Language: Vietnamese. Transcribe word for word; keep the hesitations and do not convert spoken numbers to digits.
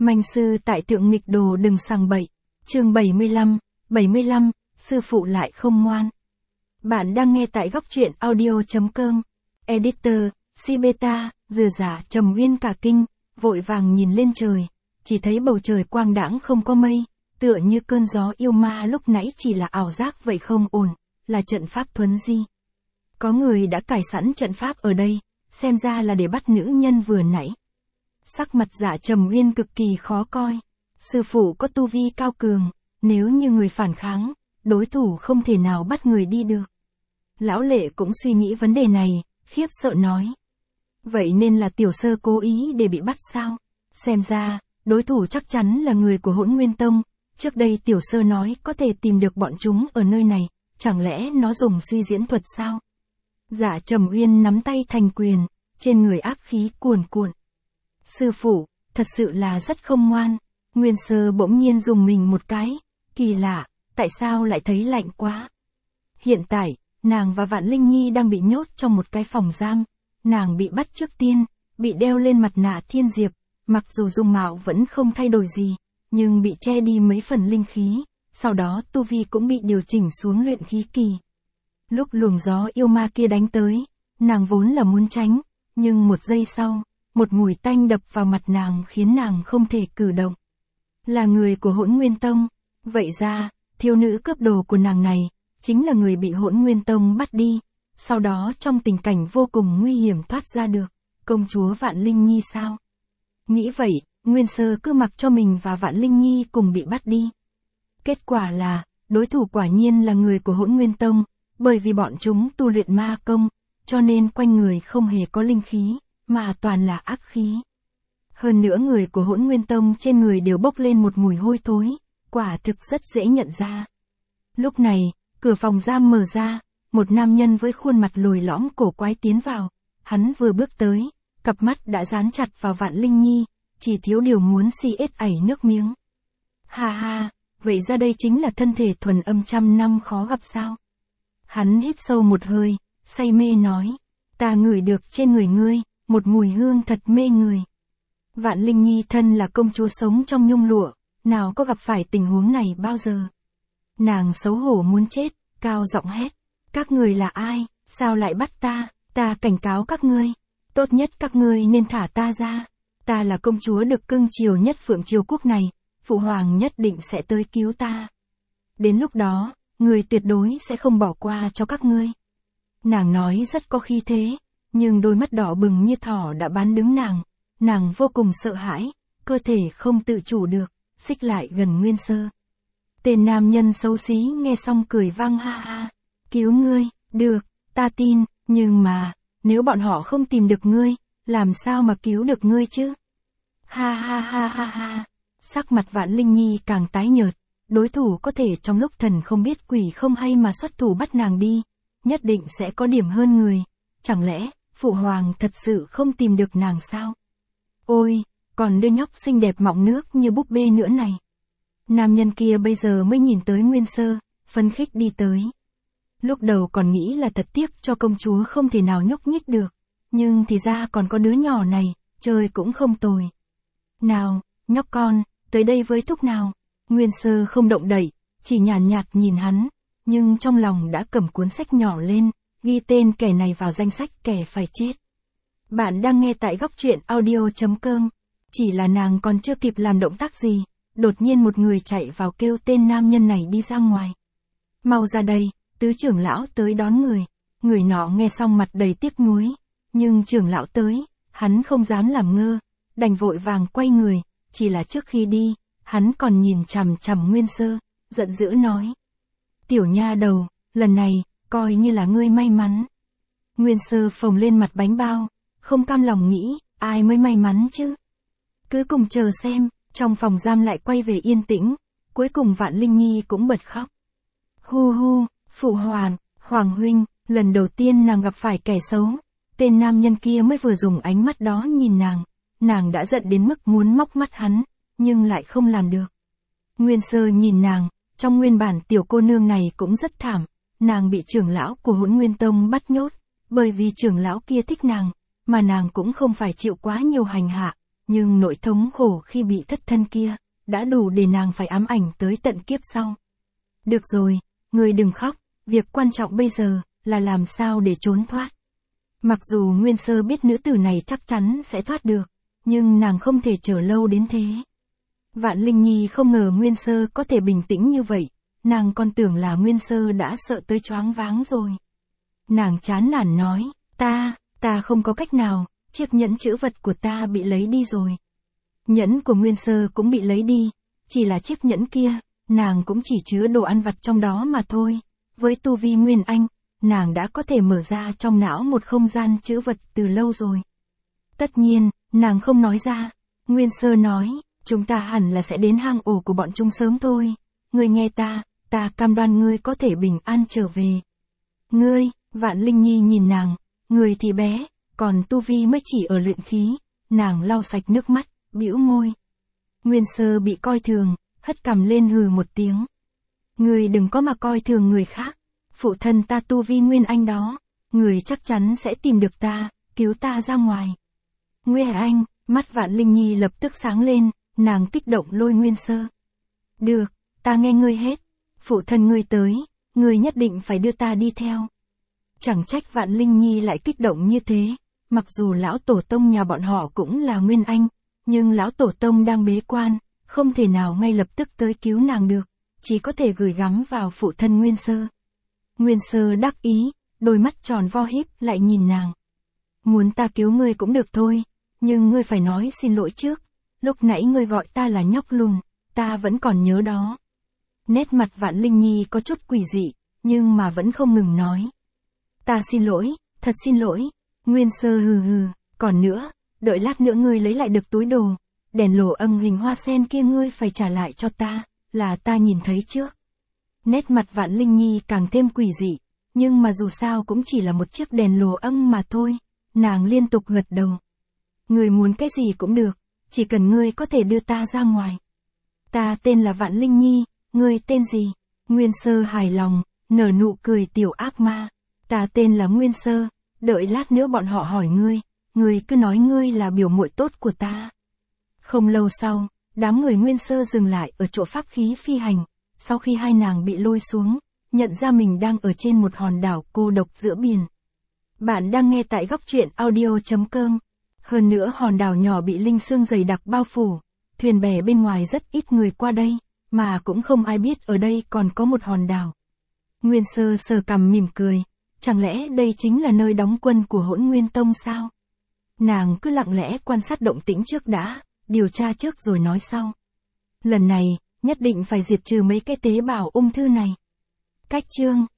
Manh sư tại Thượng Nghịch Đồ đừng sằng bậy. Chương bảy mươi lăm, bảy mươi lăm, sư phụ lại không ngoan. Bạn đang nghe tại góc truyện audio chấm com. Editor, Sibeta, dừa giả Trầm Uyên cả kinh, vội vàng nhìn lên trời, chỉ thấy bầu trời quang đãng không có mây, tựa như cơn gió yêu ma lúc nãy chỉ là ảo giác vậy không ổn, là trận pháp thuấn di. Có người đã cài sẵn trận pháp ở đây, xem ra là để bắt nữ nhân vừa nãy. Sắc mặt Dạ Trầm Uyên cực kỳ khó coi. Sư phụ có tu vi cao cường, nếu như người phản kháng, đối thủ không thể nào bắt người đi được. Lão Lệ cũng suy nghĩ vấn đề này, khiếp sợ nói. Vậy nên là tiểu sơ cố ý để bị bắt sao? Xem ra, đối thủ chắc chắn là người của Hỗn Nguyên Tông. Trước đây tiểu sơ nói có thể tìm được bọn chúng ở nơi này, chẳng lẽ nó dùng suy diễn thuật sao? Dạ Trầm Uyên nắm tay thành quyền, trên người áp khí cuồn cuộn. Sư phụ, thật sự là rất không ngoan. Nguyên Sơ bỗng nhiên dùng mình một cái, kỳ lạ, tại sao lại thấy lạnh quá? Hiện tại, nàng và Vạn Linh Nhi đang bị nhốt trong một cái phòng giam, nàng bị bắt trước tiên, bị đeo lên mặt nạ thiên diệp, mặc dù dung mạo vẫn không thay đổi gì, nhưng bị che đi mấy phần linh khí, sau đó tu vi cũng bị điều chỉnh xuống luyện khí kỳ. Lúc luồng gió yêu ma kia đánh tới, nàng vốn là muốn tránh, nhưng một giây sau, một mùi tanh đập vào mặt nàng khiến nàng không thể cử động. Là người của Hỗn Nguyên Tông, vậy ra, thiếu nữ cướp đồ của nàng này, chính là người bị Hỗn Nguyên Tông bắt đi, sau đó trong tình cảnh vô cùng nguy hiểm thoát ra được, công chúa Vạn Linh Nhi sao? Nghĩ vậy, Nguyên Sơ cứ mặc cho mình và Vạn Linh Nhi cùng bị bắt đi. Kết quả là, đối thủ quả nhiên là người của Hỗn Nguyên Tông, bởi vì bọn chúng tu luyện ma công, cho nên quanh người không hề có linh khí, mà toàn là ác khí. Hơn nữa người của Hỗn Nguyên Tông trên người đều bốc lên một mùi hôi thối, quả thực rất dễ nhận ra. Lúc này, cửa phòng giam mở ra, một nam nhân với khuôn mặt lồi lõm cổ quái tiến vào, hắn vừa bước tới, cặp mắt đã dán chặt vào Vạn Linh Nhi, chỉ thiếu điều muốn si ết ảy nước miếng. Ha ha, vậy ra đây chính là thân thể thuần âm trăm năm khó gặp sao? Hắn hít sâu một hơi, say mê nói, ta ngửi được trên người ngươi, một mùi hương thật mê người. Vạn Linh Nhi thân là công chúa sống trong nhung lụa, nào có gặp phải tình huống này bao giờ. Nàng xấu hổ muốn chết, cao giọng hét, các người là ai, sao lại bắt ta, ta cảnh cáo các ngươi, tốt nhất các ngươi nên thả ta ra, ta là công chúa được cưng chiều nhất Phượng Triều Quốc này, Phụ Hoàng nhất định sẽ tới cứu ta. Đến lúc đó, người tuyệt đối sẽ không bỏ qua cho các ngươi. Nàng nói rất có khí thế, nhưng đôi mắt đỏ bừng như thỏ đã bán đứng nàng, nàng vô cùng sợ hãi, cơ thể không tự chủ được, xích lại gần Nguyên Sơ. Tên nam nhân xấu xí nghe xong cười vang ha ha, cứu ngươi, được, ta tin, nhưng mà, nếu bọn họ không tìm được ngươi, làm sao mà cứu được ngươi chứ? Ha ha ha ha ha, sắc mặt Vạn Linh Nhi càng tái nhợt, đối thủ có thể trong lúc thần không biết quỷ không hay mà xuất thủ bắt nàng đi, nhất định sẽ có điểm hơn người, chẳng lẽ, Phụ Hoàng thật sự không tìm được nàng sao? Ôi, còn đứa nhóc xinh đẹp mọng nước như búp bê nữa này. Nam nhân kia bây giờ mới nhìn tới Nguyên Sơ, phấn khích đi tới. Lúc đầu còn nghĩ là thật tiếc cho công chúa không thể nào nhúc nhích được, nhưng thì ra còn có đứa nhỏ này, chơi cũng không tồi. Nào, nhóc con, tới đây với thúc nào. Nguyên Sơ không động đậy, chỉ nhàn nhạt, nhạt nhìn hắn, nhưng trong lòng đã cầm cuốn sách nhỏ lên, ghi tên kẻ này vào danh sách kẻ phải chết. Bạn đang nghe tại góc truyện audio chấm com. Chỉ là nàng còn chưa kịp làm động tác gì, đột nhiên một người chạy vào kêu tên nam nhân này đi ra ngoài. Mau ra đây, tứ trưởng lão tới đón người. Người nọ nghe xong mặt đầy tiếc nuối, nhưng trưởng lão tới, hắn không dám làm ngơ, đành vội vàng quay người, chỉ là trước khi đi, hắn còn nhìn chằm chằm Nguyên Sơ, giận dữ nói. Tiểu nha đầu, lần này, coi như là ngươi may mắn. Nguyên Sơ phồng lên mặt bánh bao, không cam lòng nghĩ, ai mới may mắn chứ? Cứ cùng chờ xem, trong phòng giam lại quay về yên tĩnh, cuối cùng Vạn Linh Nhi cũng bật khóc. Hu hu, Phụ Hoàng, Hoàng huynh, lần đầu tiên nàng gặp phải kẻ xấu, tên nam nhân kia mới vừa dùng ánh mắt đó nhìn nàng, nàng đã giận đến mức muốn móc mắt hắn, nhưng lại không làm được. Nguyên Sơ nhìn nàng, trong nguyên bản tiểu cô nương này cũng rất thảm, nàng bị trưởng lão của Hỗn Nguyên Tông bắt nhốt, bởi vì trưởng lão kia thích nàng, mà nàng cũng không phải chịu quá nhiều hành hạ, nhưng nỗi thống khổ khi bị thất thân kia, đã đủ để nàng phải ám ảnh tới tận kiếp sau. Được rồi, ngươi đừng khóc, việc quan trọng bây giờ, là làm sao để trốn thoát. Mặc dù Nguyên Sơ biết nữ tử này chắc chắn sẽ thoát được, nhưng nàng không thể chờ lâu đến thế. Vạn Linh Nhi không ngờ Nguyên Sơ có thể bình tĩnh như vậy, nàng còn tưởng là Nguyên Sơ đã sợ tới choáng váng rồi. Nàng chán nản nói, ta, ta không có cách nào, chiếc nhẫn chữ vật của ta bị lấy đi rồi. Nhẫn của Nguyên Sơ cũng bị lấy đi, chỉ là chiếc nhẫn kia, nàng cũng chỉ chứa đồ ăn vặt trong đó mà thôi. Với tu vi Nguyên Anh, nàng đã có thể mở ra trong não một không gian chữ vật từ lâu rồi. Tất nhiên, nàng không nói ra. Nguyên Sơ nói, chúng ta hẳn là sẽ đến hang ổ của bọn chúng sớm thôi. Ngươi nghe ta, ta cam đoan ngươi có thể bình an trở về. Ngươi, Vạn Linh Nhi nhìn nàng, người thì bé, còn tu vi mới chỉ ở luyện khí. Nàng lau sạch nước mắt, bĩu môi. Nguyên Sơ bị coi thường, hất cằm lên hừ một tiếng. Ngươi đừng có mà coi thường người khác. Phụ thân ta tu vi Nguyên Anh đó, người chắc chắn sẽ tìm được ta, cứu ta ra ngoài. Nguyên Anh, mắt Vạn Linh Nhi lập tức sáng lên, nàng kích động lôi Nguyên Sơ. Được, ta nghe ngươi hết. Phụ thân ngươi tới, ngươi nhất định phải đưa ta đi theo. Chẳng trách Vạn Linh Nhi lại kích động như thế, mặc dù lão tổ tông nhà bọn họ cũng là Nguyên Anh, nhưng lão tổ tông đang bế quan, không thể nào ngay lập tức tới cứu nàng được, chỉ có thể gửi gắm vào phụ thân Nguyên Sơ. Nguyên Sơ đắc ý, đôi mắt tròn vo híp lại nhìn nàng. Muốn ta cứu ngươi cũng được thôi, nhưng ngươi phải nói xin lỗi trước, lúc nãy ngươi gọi ta là nhóc lùn, ta vẫn còn nhớ đó. Nét mặt Vạn Linh Nhi có chút quỷ dị, nhưng mà vẫn không ngừng nói. Ta xin lỗi, thật xin lỗi. Nguyên Sơ hừ hừ, còn nữa, đợi lát nữa ngươi lấy lại được túi đồ, đèn lồ âm hình hoa sen kia ngươi phải trả lại cho ta, là ta nhìn thấy trước. Nét mặt Vạn Linh Nhi càng thêm quỷ dị, nhưng mà dù sao cũng chỉ là một chiếc đèn lồ âm mà thôi, nàng liên tục gật đầu. Ngươi muốn cái gì cũng được, chỉ cần ngươi có thể đưa ta ra ngoài. Ta tên là Vạn Linh Nhi, ngươi tên gì? Nguyên Sơ hài lòng, nở nụ cười tiểu ác ma. Ta tên là Nguyên Sơ, đợi lát nữa bọn họ hỏi ngươi, ngươi cứ nói ngươi là biểu muội tốt của ta. Không lâu sau, đám người Nguyên Sơ dừng lại ở chỗ pháp khí phi hành, sau khi hai nàng bị lôi xuống, nhận ra mình đang ở trên một hòn đảo cô độc giữa biển. Bạn đang nghe tại góc truyện audio chấm com. Hơn nữa hòn đảo nhỏ bị linh sương dày đặc bao phủ, thuyền bè bên ngoài rất ít người qua đây, mà cũng không ai biết ở đây còn có một hòn đảo. Nguyên Sơ sờ cằm mỉm cười, chẳng lẽ đây chính là nơi đóng quân của Hỗn Nguyên Tông sao? Nàng cứ lặng lẽ quan sát động tĩnh trước đã, điều tra trước rồi nói sau. Lần này, nhất định phải diệt trừ mấy cái tế bào ung thư này. Cách chương